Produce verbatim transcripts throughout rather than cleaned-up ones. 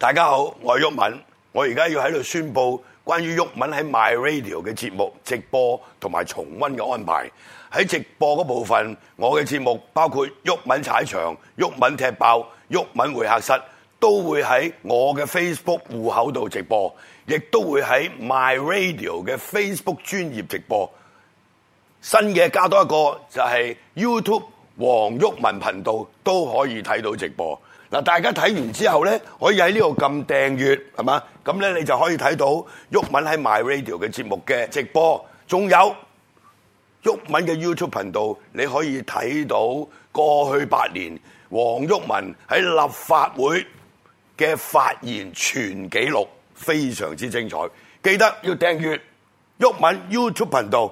大家好，我係毓民，我而家要喺度宣布關於毓民喺 My Radio 嘅節目直播同埋重溫嘅安排。喺直播嗰部分，我嘅節目包括毓民踩場、毓民踢爆、毓民會客室，都會喺我嘅 Facebook 戶口度直播，亦都會喺 My Radio 嘅 Facebook 專頁直播。新嘅加多一個就係 YouTube 黃毓民頻道都可以睇到直播。嗱，大家睇完之後咧，可以喺呢度撳訂閱，係嘛？咁咧你就可以睇到毓民喺 My Radio 嘅節目嘅直播，仲有毓民嘅 YouTube 頻道，你可以睇到過去八年黃毓民喺立法會嘅發言全紀錄，非常之精彩。記得要訂閱毓民 YouTube 頻道。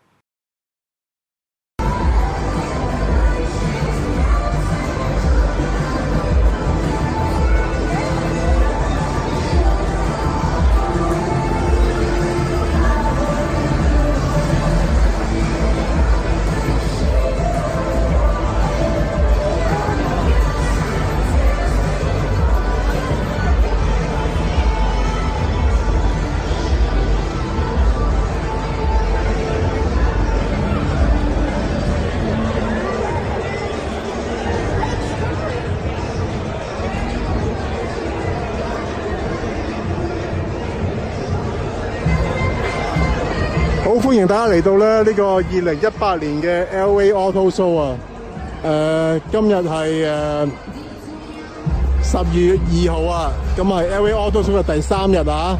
歡迎大家嚟到咧呢個二零一八年嘅 L A Auto Show 啊！誒、呃，今日係誒十二月二號啊，咁係 L A Auto Show 嘅第三日啊！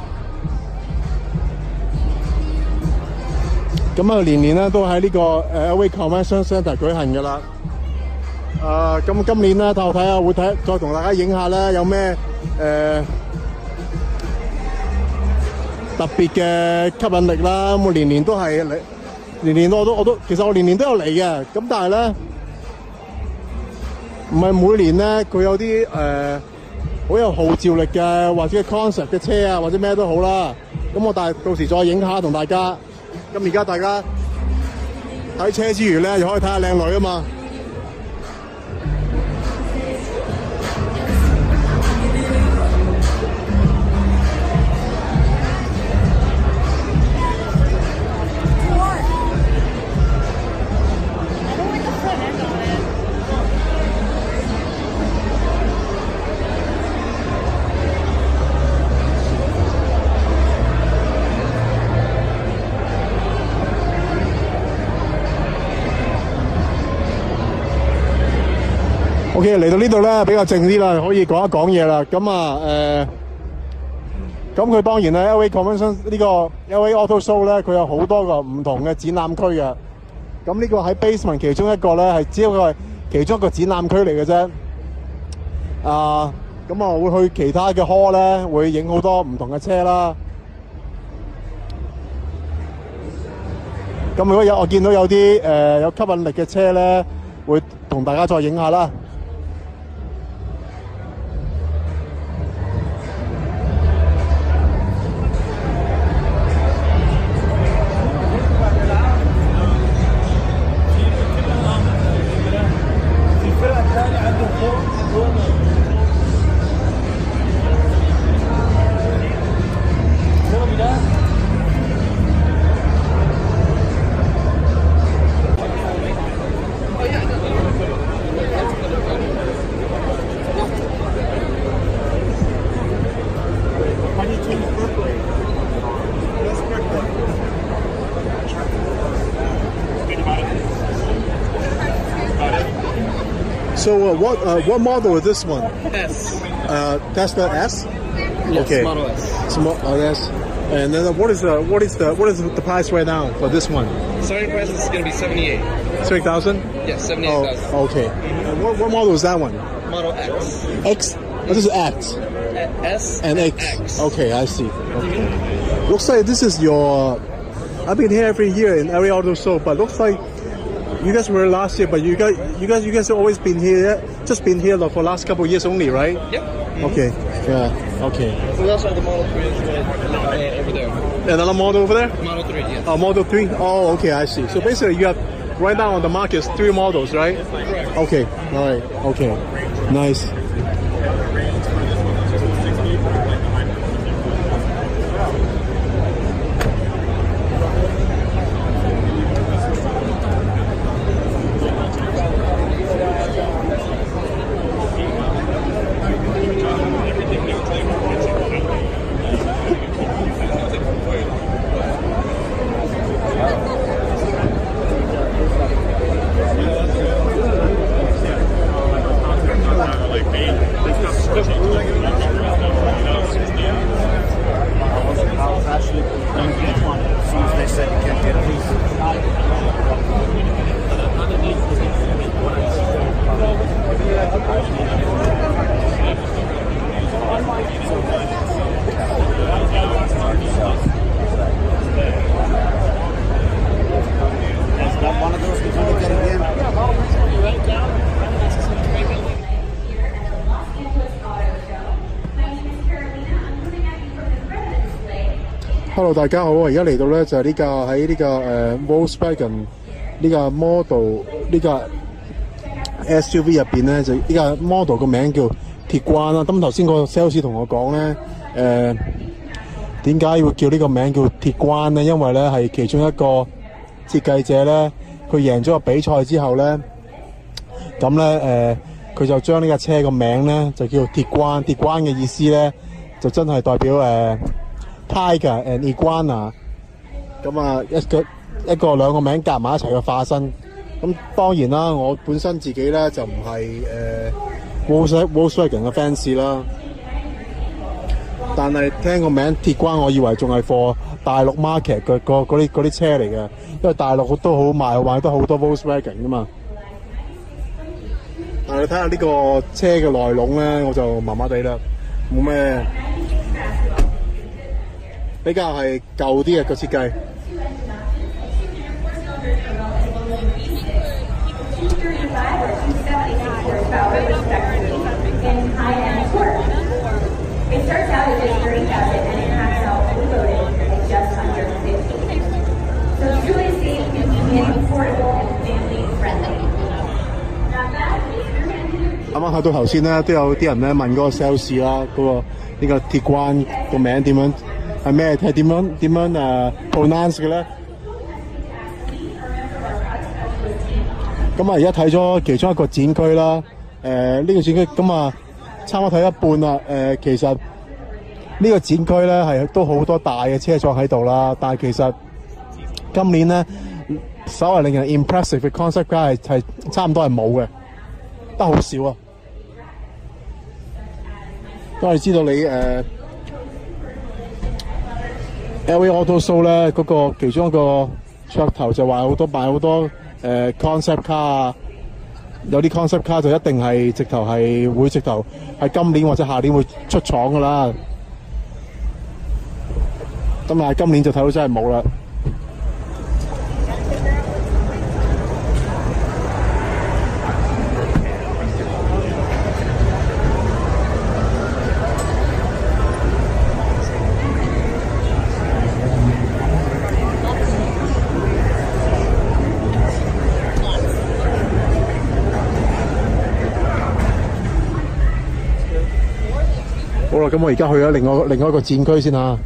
咁啊，年年咧都喺呢個誒 L A Convention Centre 舉行噶啦。啊、呃，咁今年咧，睇睇下會睇，再同大家影下咧，有咩誒？呃特別嘅吸引力啦，我年年都係嚟，年年我都我都，其實我年年都有嚟嘅，咁但係咧，唔係每年咧佢有啲誒好有號召力嘅，或者 concept 嘅車啊，或者咩都好啦，咁我但係到時再影下同大家。咁而家大家睇車之餘咧，又可以睇下靚女啊嘛。OK， 嚟到呢度咧比較靜啲啦，可以講一講嘢啦。咁啊，誒，咁佢當然咧 L A Convention 呢個 L A Auto Show 咧，佢有好多個唔同嘅展覽區嘅。咁呢個喺 basement 其中一個咧，係只不過係其中一個展覽區嚟嘅啫。啊，咁啊會去其他嘅 hall 咧，會影好多唔同嘅車啦。咁如果有我見到有啲誒有吸引力嘅車咧，會同大家再影下啦。So uh, what uh, what model is this one? S. Uh, Tesla S. Yes, Okay. Model S. Small uh, S. And then uh, what is the what is the what is the price right now for this one? Starting price is going to be seventy-eight. Three thousand. Yes, seventy-eight thousand. Oh, okay. And what what model is that one? Model X. X. Oh, this is X S and X. X. Okay, I see. Okay. Looks like this is your. I've been here every year in every auto show, but looks like you guys were last year, but you guys, you guys, you guys have always been here, just been here for the last couple of years only, right? Yep. Mm-hmm. Okay. Yeah. Okay. We also have the Model three uh, over there. Another model over there? Model three, yes. Oh, Model three? Oh, okay, I see. So basically you have, right now on the market, three models, right? Correct. Okay. All right. Okay. Nice. Hello， 大家好，我而家嚟到咧就係呢架喺呢個誒、呃、Volkswagen 呢架 model 呢架 S U V 入邊咧，就呢架 model 個名叫鐵關啦。咁頭先個 sales 同我講咧，誒點解要叫呢個名叫鐵關咧？因為咧係其中一個設計者咧，佢贏咗個比賽之後咧，咁咧誒佢就將呢架車個名咧就叫鐵關。鐵關嘅意思咧就真係代表誒。呃Tiger and Iguana， 咁啊一個一個兩個名夾埋一齊嘅化身。咁當然啦，我本身自己咧就唔係誒 Volkswagen 嘅 fans 啦，但係聽個名鐵關，我以為仲係 for 大陸 market 嘅嗰啲嗰啲車嚟嘅，因為大陸都好賣，賣得好多 Volkswagen 噶嘛。但係你睇下呢個車嘅內籠咧，我就麻麻地啦，冇咩。比較係舊啲嘅個設計。啱啱睇到頭先咧，都有啲人咧問嗰個 sales 啦，嗰、嗰個呢、呢個鐵關個名點樣？係咩？係點樣點樣誒 pronounce 嘅咧？咁啊，而家睇咗其中一個展區啦。誒、呃，呢、這個展區咁啊，差唔多睇一半啦。誒、呃，其實呢個展區咧係都好多大嘅車廠喺度啦。但係其實今年咧，稍為令人 impressive 嘅 concept car 係係差唔多係冇嘅，得好少啊。都係知道你誒。呃L A Auto Show 咧，嗰、那個其中一個噱頭就話好多賣好多誒、呃、concept car 啊，有啲 concept car 就一定係直頭係會直頭係今年或者下年會出廠噶啦。咁但係今年就睇到真係冇啦。好啦，咁我而家去咗另外另外一個展區先嚇。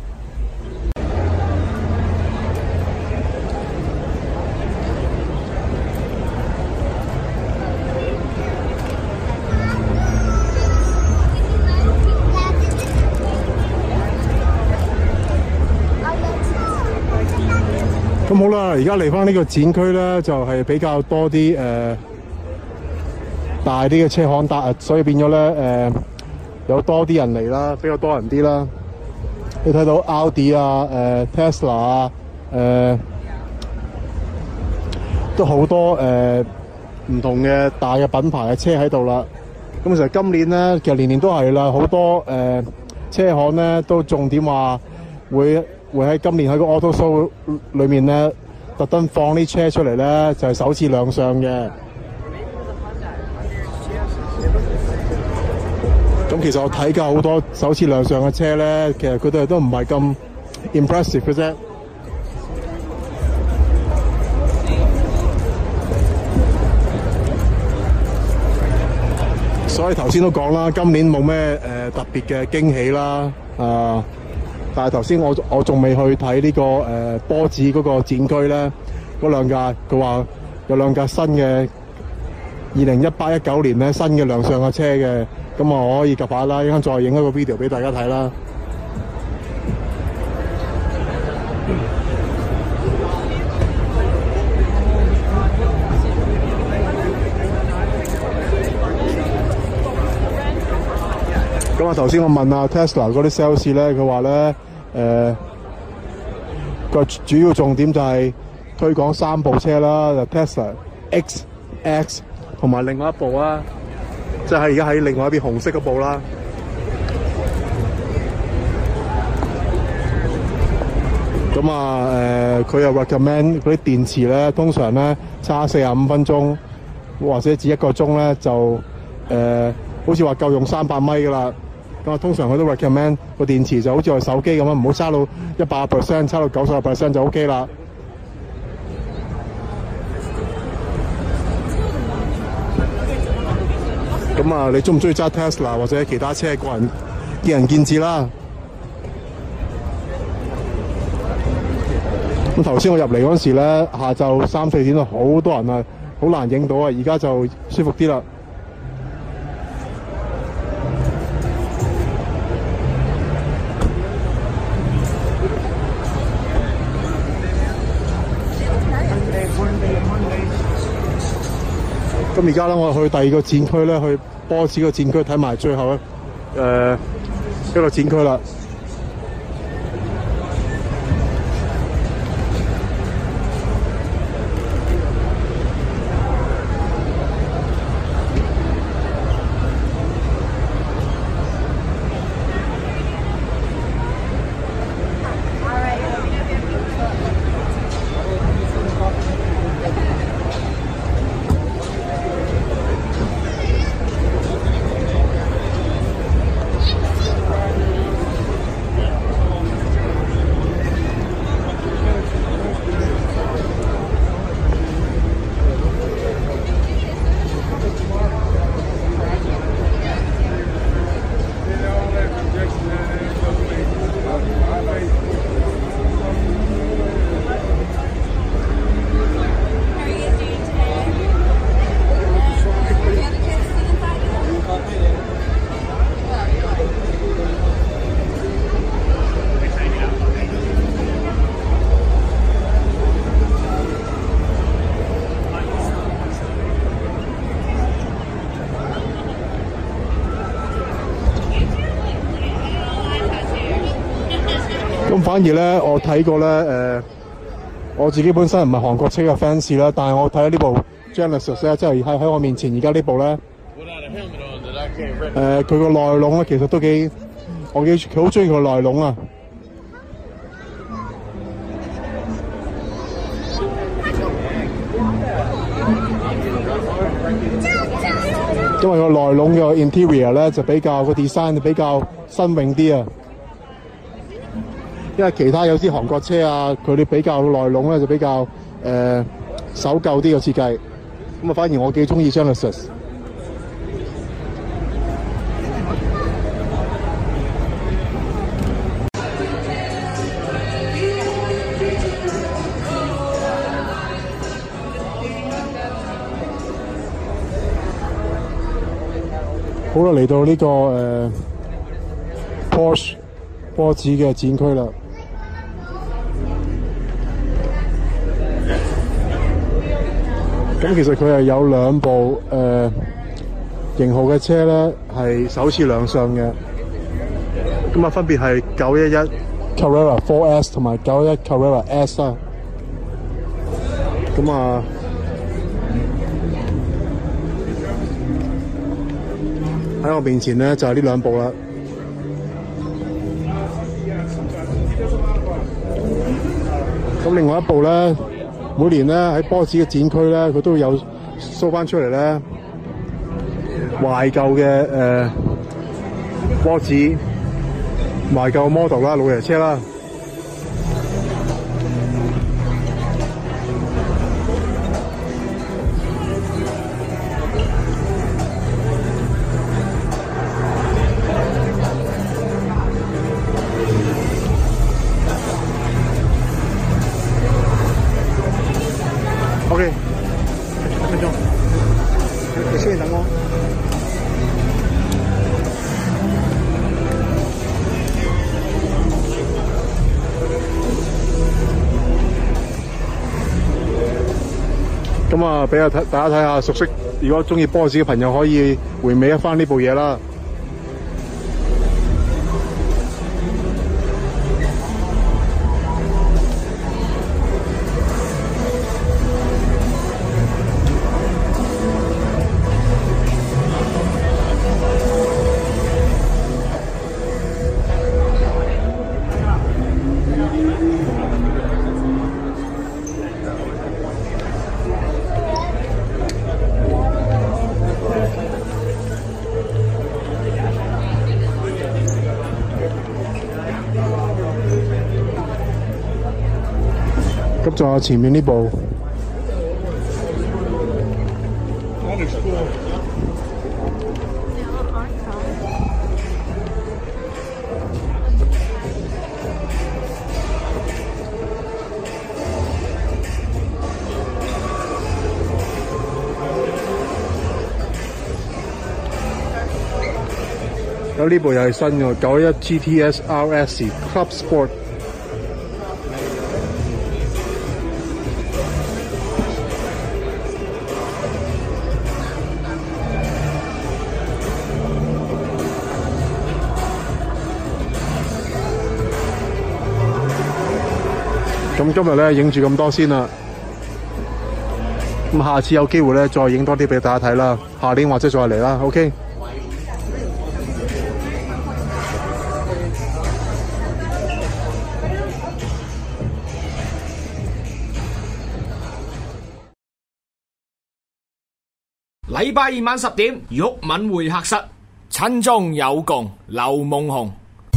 咁好啦，而家嚟翻呢個展區咧，就係、是、比較多啲誒、呃、大啲嘅車行搭，所以變咗咧誒。呃有多啲人嚟啦，比較多人啲啦。你睇到奧迪啊、誒、呃、Tesla 啊、誒、呃、都好多誒唔、呃、同嘅大嘅品牌嘅車喺度啦。咁其實今年咧，其實年年都係啦，好多誒、呃、車行咧都重點話會會喺今年喺個 Auto Show 裏面咧，特登放啲車出嚟咧，就係、是、首次亮相嘅。咁其實我睇過好多首次亮相嘅車咧，其實佢哋都唔係咁 impressive 嘅啫。所以頭先都講啦，今年冇咩誒特別嘅驚喜啦，啊、呃！但係頭先我我仲未去睇呢、這個誒、呃、波子嗰個展區咧，嗰兩架佢話有兩架新嘅二零一八一九年咧新嘅亮相嘅車嘅。咁啊，我可以及下啦，一陣再影一個 video 俾大家睇啦。咁啊，頭先我問啊 Tesla 嗰啲 sales 咧，佢話咧，誒個主要重點就係推廣三部車啦，就 Tesla X、X 同埋另外一部啊。即係而家喺另外一邊紅色嗰部啦。咁啊，誒、呃，佢又 recommend 嗰啲電池咧，通常咧揸四十五分鐘或者至一個鐘咧，就誒、呃，好似話夠用三百米噶啦。 咁啊，通常佢都 recommend 個電池就好似我手機咁樣，唔好叉到一百 percent， 叉到九十 percent 就 OK 啦。咁啊，你中唔中意揸 Tesla 或者其他車？個人見仁見智啦。咁頭先我入嚟嗰陣時咧，下晝三四點都好多人啊，好難影到啊。而家就舒服啲啦。咁而家咧，我去第二個展區咧，去波士個展區睇埋最後誒、呃、一個展區啦。咁反而咧，我睇過咧，誒、呃，我自己本身唔係韓國車嘅 fans 啦，但係我睇咗呢部 Genesis 咧，即係喺喺我面前而家呢部咧，誒，佢個內籠咧其實都幾，我幾佢好中意佢個內籠啊，因為個內籠嘅 interior 咧就比較個 design 比較新穎啲啊。因為其他有啲韓國車啊，佢哋比較內籠咧就比較誒、呃、守舊啲嘅設計，咁啊反而我幾中意 Genesis。好啦，嚟到呢、這個誒、呃、Porsche 波子嘅展區啦。咁其實佢係有兩部誒、呃、型號嘅車咧，係首次亮相嘅。咁啊，分別係九一一 Carrera 四 S 同埋九一一 Carrera S 啦。咁啊，喺我面前咧就係呢兩部啦。咁另外一部咧。每年咧喺波子嘅展區咧，佢都會有 show 翻出嚟咧懷舊嘅誒波子懷舊 model 啦，老爺車啦。OK， 一分鐘，你出去等我。咁啊，俾大家睇下，熟悉如果中意波子嘅朋友可以回味一番呢部嘢啦。 咁仲有前面呢部。有呢部又係新嘅九一 G T S R S Club Sport。咁今日咧影住咁多先啦，咁下次有機會咧再影多啲俾大家睇啦，下年或者再嚟啦 ，OK。 禮拜二晚十點，毓民會客室，親中有共，劉夢熊。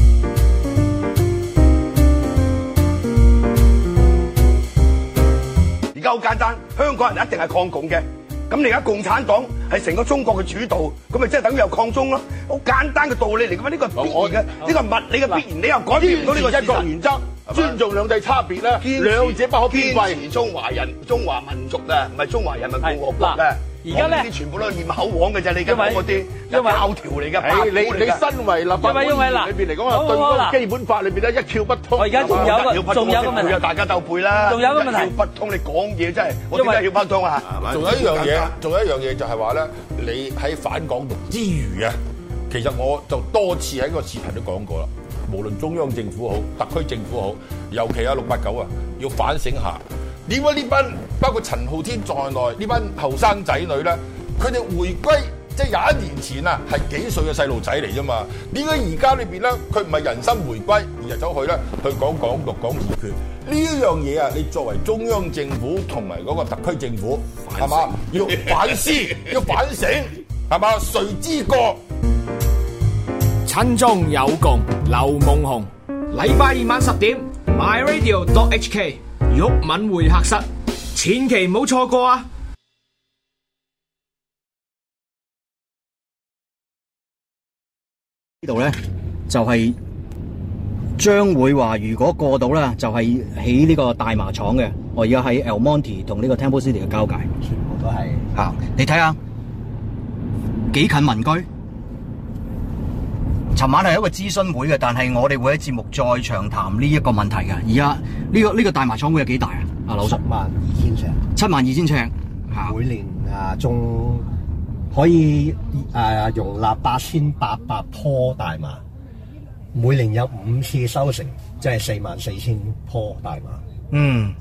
而家好簡單，香港人一定係抗共嘅。咁你而家共產黨係成個中國嘅主導，咁咪即係等於有抗中咯。好簡單嘅道理嚟㗎嘛，呢個必然嘅，呢個物理嘅必然，你又改變唔到呢個一國原則，尊重兩制差別啦，兩者不可偏廢。 堅持中華人、中華民族嘅，唔係中華人民共和國嘅。 而家咧， 啲全部都係念口簧嘅啫，你而家講嗰啲因為教條嚟嘅， 你你你身為立法會議員裏邊嚟講啊，對嗰個基本法裏邊咧一竅不通。 我而家仲有個仲有個問題， 大家鬥背啦。 仲有個問題， 一竅不通，你講嘢真係，我點解要不通啊？ 仲有一樣嘢，仲有一樣嘢就係話咧，你喺反港獨之餘啊，其實我就多次喺個視頻都講過啦。無論中央政府好，特區政府好，尤其啊六八九啊，要反省下點解呢班包括陳浩天在內呢班後生仔女咧，佢哋回歸即係廿一年前啊，係幾歲嘅細路仔嚟啫嘛？點解而家裏邊咧，佢唔係人心回歸，而係走去咧去講港獨、講自決呢一樣嘢啊？你作為中央政府同埋嗰個特區政府，係嘛？要反思，要反省，係嘛？誰之過？ 親中有共，劉夢熊。禮拜二晚十點 ，My Radio dot H K， 毓民會客室，千祈唔好錯過啊！ 呢度咧就係將會話，如果過到咧，就係起呢個大麻廠嘅。我而家喺 El Monte 同呢個 Temple City 嘅交界，全部都係嚇。你睇下幾近民居。尋晚係一個諮詢會嘅，但係我哋會喺節目再長談呢一個問題嘅。而家呢個呢個大麻廠會有幾大啊？阿劉叔， 七萬二千尺， 七萬二千尺嚇。 每年啊，仲可以誒容納八千八百棵大麻，每年有五次收成，即係四萬四千棵大麻。 嗯，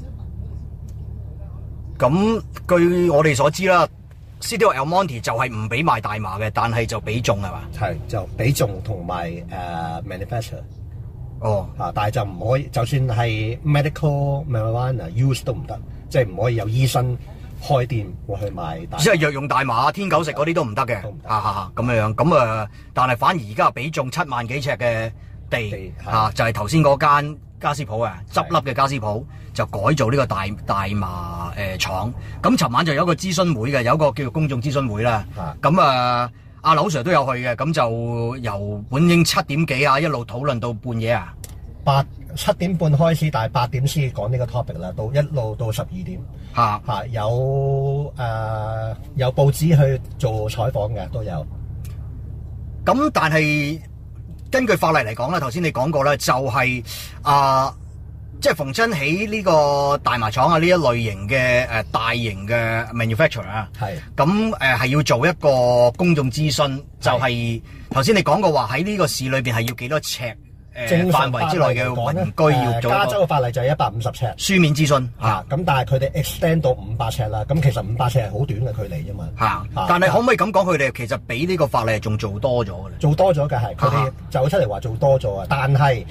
咁據我哋所知啦。City of El Monte 就係唔俾賣大麻嘅，但係就俾種係嘛？ 係就俾種同埋誒 manufacture。 哦， 啊，但係就唔可以，就算係 medical marijuana use 都唔得，即係唔可以有醫生開店我去賣大麻。 即係藥用大麻、天九食嗰啲都唔得嘅。啊啊咁樣樣，咁啊，但係反而而家俾種七萬幾尺嘅地啊，就係頭先嗰間家私鋪啊，執笠嘅家私鋪。就改造呢個大大麻誒廠，咁尋晚就有一個諮詢會嘅，有一個叫做公眾諮詢會啦。咁啊，阿劉 Sir 都有去嘅，咁就由本應七點幾啊，一路討論到半夜啊。 八七點半開始，但係八點先講呢個 topic 啦，到一路到十二點。嚇嚇有誒、呃、有報紙去做採訪嘅都有。 咁但係根據法例嚟講啦，頭先你講過啦，就係、是、啊。呃即係逢親起呢個大麻廠啊，呢一類型嘅誒大型嘅 manufacturer 啊，係咁誒係要做一個公眾諮詢，就係頭先你講過話喺呢個市裏邊係要幾多尺誒範圍之內嘅民居要做。加州嘅法例就係一百五十尺書面諮詢嚇，咁但係佢哋 extend 到五百尺啦，咁其實五百尺係好短嘅距離啫嘛嚇。但係可唔可以咁講，佢哋其實比呢個法例仲做多咗嘅咧？做多咗嘅係，佢哋走出嚟話做多咗啊，但係。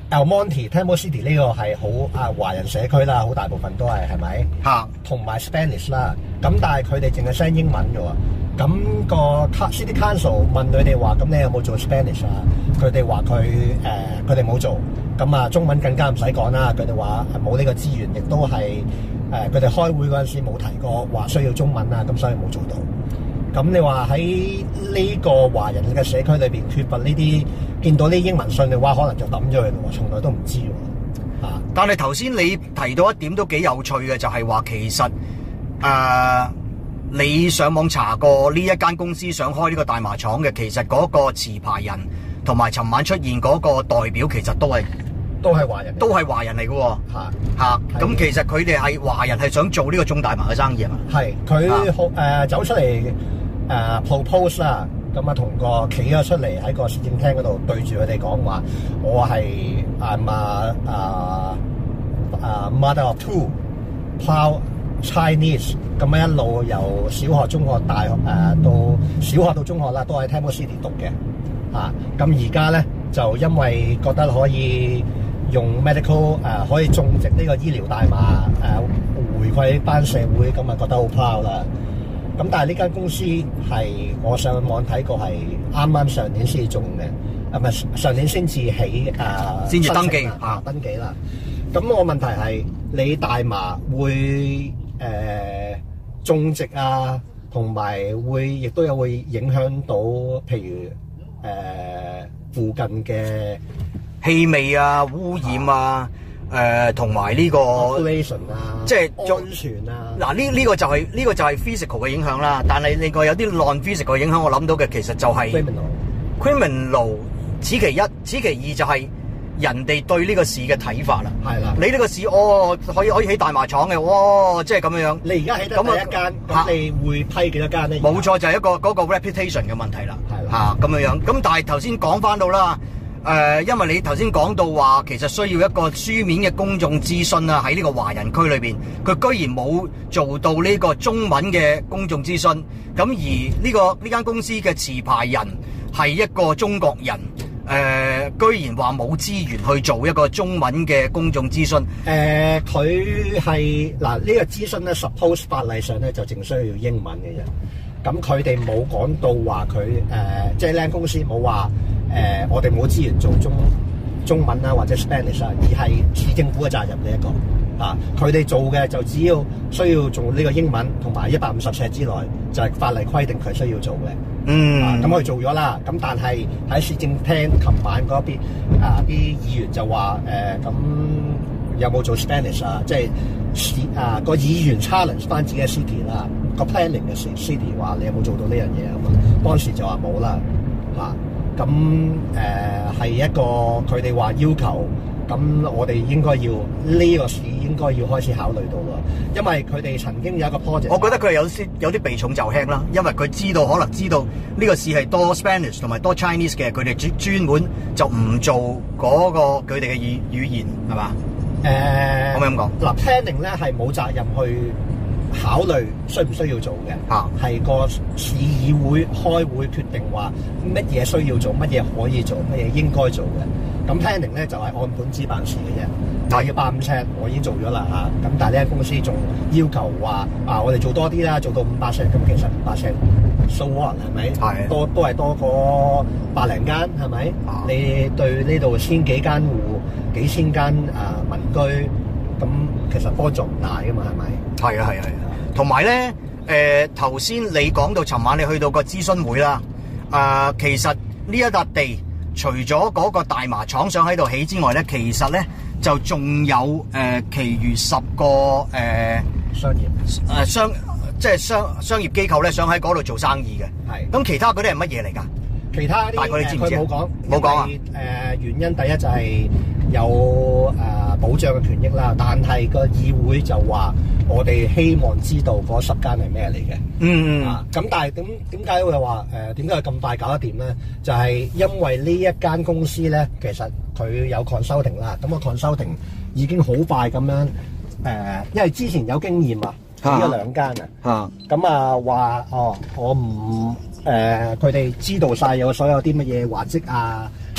El Monte、Temple City 呢個係好啊華人社區啦，好大部分都係係咪？ 嚇， 同埋 Spanish 啦。咁但係佢哋淨係 send 英文嘅喎。咁個 City Council 問佢哋話：咁你有冇做 Spanish 啊？佢哋話佢誒佢哋冇做。咁啊中文更加唔使講啦。佢哋話冇呢個資源，亦都係誒佢哋開會嗰陣時冇提過話需要中文啊，咁所以冇做到。咁你話喺呢個華人嘅社區裏邊缺乏呢啲，見到啲英文信嘅話，可能就抌咗佢咯，從來都唔知喎。啊！ 但係頭先你提到一點都幾有趣嘅，就係、是、話其實誒、呃、你上網查過呢一間公司想開呢個大麻廠嘅，其實嗰個持牌人同埋尋晚出現嗰個代表，其實都係都係華人， 都係華人嚟嘅喎。 嚇嚇！咁其實佢哋係華人，係想做呢個種大麻嘅生意係嘛？係佢好誒走出嚟。誒、uh, propose 啦，咁啊同個企咗出嚟喺個市政廳嗰度對住佢哋講話，我係 I'm a, a, a mother of two proud Chinese， 咁樣一路由小學、中學、大學誒、呃、到小學到中學啦，都喺 Temple City 讀嘅嚇。咁而家咧就因為覺得可以用 medical 誒、呃、可以種植呢個醫療大麻誒、呃、回饋翻社會，咁啊覺得好 proud 啦。咁但係呢間公司係我上網睇過係啱啱上年先至種嘅，啊唔係上年先至起誒， 先至登記啊登記啦。咁我問題係你大麻會誒、呃、種植啊，同埋會亦都有會影響到譬如誒、呃、附近嘅氣味啊、污染啊。誒同埋呢個，即係安全啊！ 嗱呢呢個就係、是、呢、呢個就係 physical 嘅影響啦。但係另外有啲 non-physical 嘅影響，我諗到嘅其實就係 criminal。criminal 此其一，此其二就係人哋對呢個市嘅睇法啦。 係啦， 你呢個市哦可以可以起大麻廠嘅，哇！即係咁樣樣。 你而家起得第一間，咁你會批幾多間咧？ 冇錯，就係、是、一個嗰、嗰個 reputation 嘅問題啦。 係啦， 嚇咁樣樣。咁但係頭先講翻到啦。誒、呃，因為你頭先講到話，其實需要一個書面嘅公眾諮詢啊，喺呢個華人區裏邊，佢居然冇做到呢個中文嘅公眾諮詢。咁而呢、呢個呢間公司嘅持牌人係一個中國人，誒、呃，居然話冇資源去做一個中文嘅公眾諮詢。誒、 呃，佢係嗱呢個諮詢咧 ，suppose 法例上咧就淨需要英文嘅啫。咁佢哋冇講到話佢誒，即係呢間公司冇話。誒、呃，我哋冇資源做中中文啊，或者 Spanish 啊，而係市政府嘅責任呢一個啊。佢哋做嘅就只要需要做呢個英文，同埋一百五十尺之內，就係、是、法例規定佢需要做嘅。 嗯， 咁佢、啊、做咗啦。咁但係喺市政廳琴晚嗰邊啊，啲議員就話誒，咁、呃、有冇做 Spanish 啊？即係市啊個議員 challenge 翻自己嘅 city 啦，個 planning 嘅 city 話你有冇做到呢樣嘢啊嘛？當時就話冇啦，嚇、啊。咁誒係一個佢哋話要求，咁我哋應該要呢、這個市應該要開始考慮到啦，因為佢哋曾經有一個 project。 我覺得佢係有啲有啲避重就輕啦，因為佢知道可能知道呢個市係多 Spanish 同埋多 Chinese 嘅，佢哋專專門就唔做嗰個佢哋嘅語語言係嘛？誒，可唔可以咁講？ 嗱 planning 咧係冇責任去考慮需唔需要做嘅，係、啊、個市議會開會決定話乜嘢需要做，乜嘢可以做，乜嘢應該做嘅。咁 planning 咧就係、是、按本子辦事嘅啫。但係要百五尺，我已經做咗啦嚇。咁但係呢間公司仲要求話啊，我哋做多啲啦，做到五百尺。咁其實五百尺 so what 係咪？係多都係多過百零間係咪？啊、你對呢度千幾間戶、幾千間啊民居，咁其實幫助唔大噶嘛係咪？ 係啊係啊係啊，同埋咧誒頭先你講到尋晚你去到個諮詢會啦，啊、呃、其實呢一笪地除咗嗰個大麻廠想喺度起之外咧，其實咧就仲有誒、呃，其餘十個誒、呃、 商業誒、 呃、商即係商商業機構咧想喺嗰度做生意嘅。係咁，其他嗰啲係乜嘢嚟㗎？ 其他大概你知唔知？佢冇講冇講啊。 誒、呃、原因第一就係有誒、呃、保障嘅權益啦，但係個議會就話我哋希望知道嗰十間係咩嚟嘅。嗯嗯。啊，咁但係點點解會話誒點解佢咁快搞得掂咧？就係、是、因為呢一間公司咧，其實佢有 consulting 啦，咁個 consulting 已經好快咁樣誒、呃，因為之前有經驗啊，呢個兩間啊。嚇。咁啊話哦，我唔誒，佢、呃、哋知道晒有所有啲乜嘢畫則啊。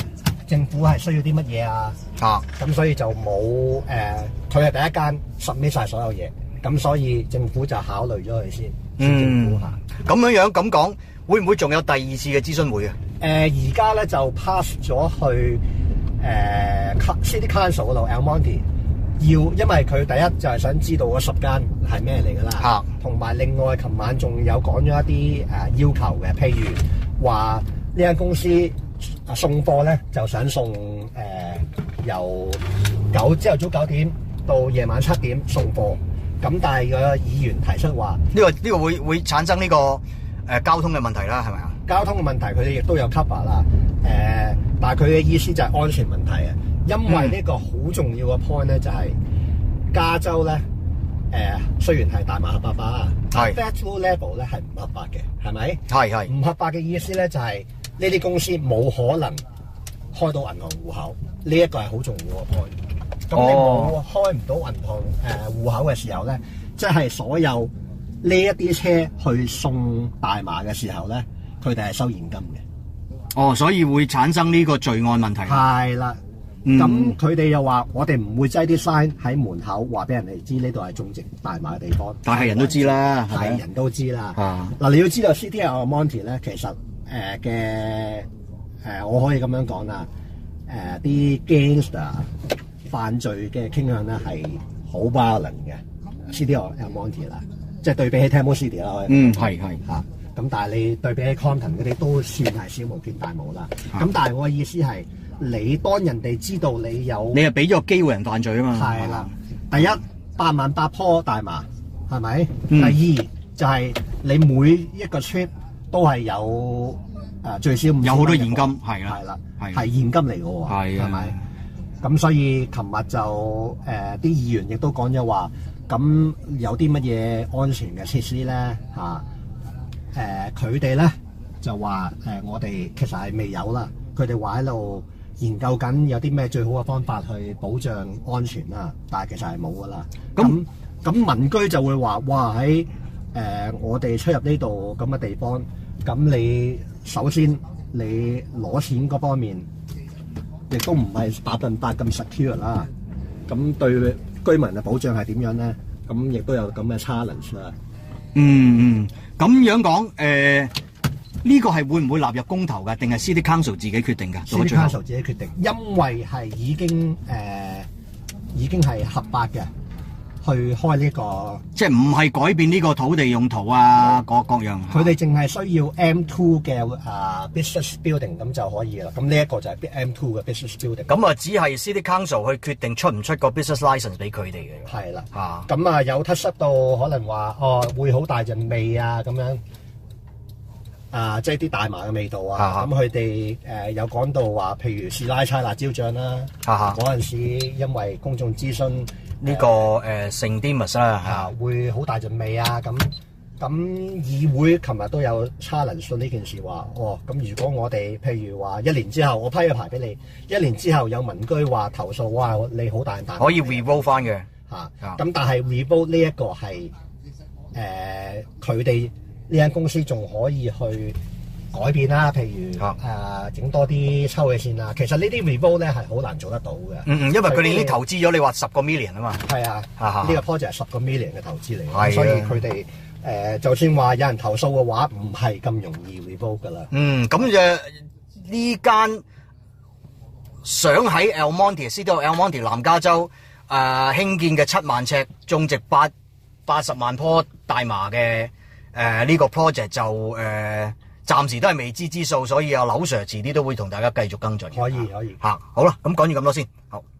政府係需要啲乜嘢啊？ 啊， 咁所以就冇誒，佢、係第一間 submit 曬所有嘢，咁所以政府就考慮咗佢先。 嗯政府嚇。 咁樣樣咁講，會唔會仲有第二次嘅諮詢會啊？ 誒而家咧就 pass 咗去誒、呃、City Council 嗰度 El Monte， 要因為佢第一就係想知道嗰十間係咩嚟㗎啦， 嚇， 同埋另外琴晚仲有講咗一啲誒、呃、要求嘅，譬如話呢間公司送貨咧就想送誒、呃、由九朝頭早九點到夜晚七點送貨，咁但係個議員提出話呢、呢個呢、呢個會會產生呢、呢個誒、呃、交通嘅問題啦，係咪啊？ 交通嘅問題佢哋亦都有 cover 啦，誒、呃，但係佢嘅意思就係安全問題啊，因為呢個好重要嘅 point 咧就係加州咧，誒、呃、雖然係大麻合法化啊， 係 federal level 咧係唔合法嘅，係咪？ 係係唔合法嘅意思咧就係呢啲公司冇可能開到銀行戶口，呢、這、一個係好重要嘅 point。咁你冇開唔到銀行誒戶口嘅時候咧，即係所有呢一啲車去送大麻嘅時候咧。佢哋係收現金嘅， 哦，所以會產生呢個罪案問題。 係啦，咁佢哋又話：我哋唔會擠啲 sign 喺門口，話俾人哋知呢度係種植大麻嘅地方。 但係人都知啦， 係人都知啦。 啊， 嗱，你要知道 City of El Monte 咧，其實誒嘅誒，我可以咁樣講啦，誒、呃、啲 gangster 犯罪嘅傾向咧係好 violent 嘅 City of El Monte 啦，即係對比起 Temple City 啦。 嗯，係係嚇。咁但係你對比起 Compton 嗰啲都算係小巫見大巫啦。咁、啊、但係我嘅意思係，你當人哋知道你有， 你係俾咗個機會人犯罪啊嘛。 係啦，第一八萬八棵大麻係咪？ 嗯、 第二就係、是、你每一個 trip 都係有誒、呃、最少五有好多現金係啦， 係啦，係現金嚟嘅喎，係咪？咁所以琴日就誒啲、呃、議員亦都講咗話，咁有啲乜嘢安全嘅設施咧嚇？啊誒佢哋咧就話誒、呃、我哋其實係未有啦，佢哋話喺度研究緊有啲咩最好嘅方法去保障安全啦，但係其實係冇噶啦。咁咁民居就會話：哇喺誒、呃、我哋出入呢度咁嘅地方，咁你首先你攞錢嗰方面亦都唔係百分百咁 secure 啦。咁對居民嘅保障係點樣咧？咁亦都有咁嘅 challenge 啦。 嗯嗯，咁樣講，誒、呃、呢、呢個係會唔會納入公投㗎？定係 City Council 自己決定㗎 ？City Council 自己決定，因為係已經誒、呃、已經係合法嘅，去開呢、呢個， 即係唔係改變呢個土地用途啊，各各樣。 佢哋淨係需要 M two 嘅啊 business building 咁就可以啦。咁呢一個就係 M two 嘅 business building。 咁啊，只係 City Council 去決定出唔出個 business license 俾佢哋嘅。 係啦， 啊， 咁啊有 touch up 到可能話哦會好大陣味啊咁樣。啊，即係啲大麻嘅味道啊！咁佢哋誒有講到話，譬如士拉差辣椒醬啦，嗰陣時因為公眾諮詢呢、 呢個誒聖 Dimas 啦， 嚇會好大陣味啊！咁咁議會琴日都有 challenge 呢件事話，哦咁如果我哋譬如話一年之後我批個牌俾你，一年之後有民居話投訴，哇你好大大可以 revoke 翻嘅嚇，咁但係 revoke 呢一個係誒佢哋。呃呢間公司仲可以去改變啦，譬如誒整、啊呃、多啲抽氣線啊。其實呢啲 revolt 咧係好難做得到嘅。嗯嗯，因為佢哋已經投資咗，你話十個 million 啊嘛。係啊，呢、這個 project 係十個 million 嘅投資嚟嘅，所以佢哋誒就算話有人投訴嘅話，唔係咁容易 revolt 噶啦。嗯，咁誒呢間想喺 El Monte、City of El Monte 南加州誒、呃、興建嘅七萬尺種植八八十萬棵大麻嘅。誒、呃、呢、這個 project 就誒、呃、暫時都係未知之數，所以阿劉 Sir 遲啲都會同大家繼續跟進。可以可以嚇，好啦，咁講完咁多先，好。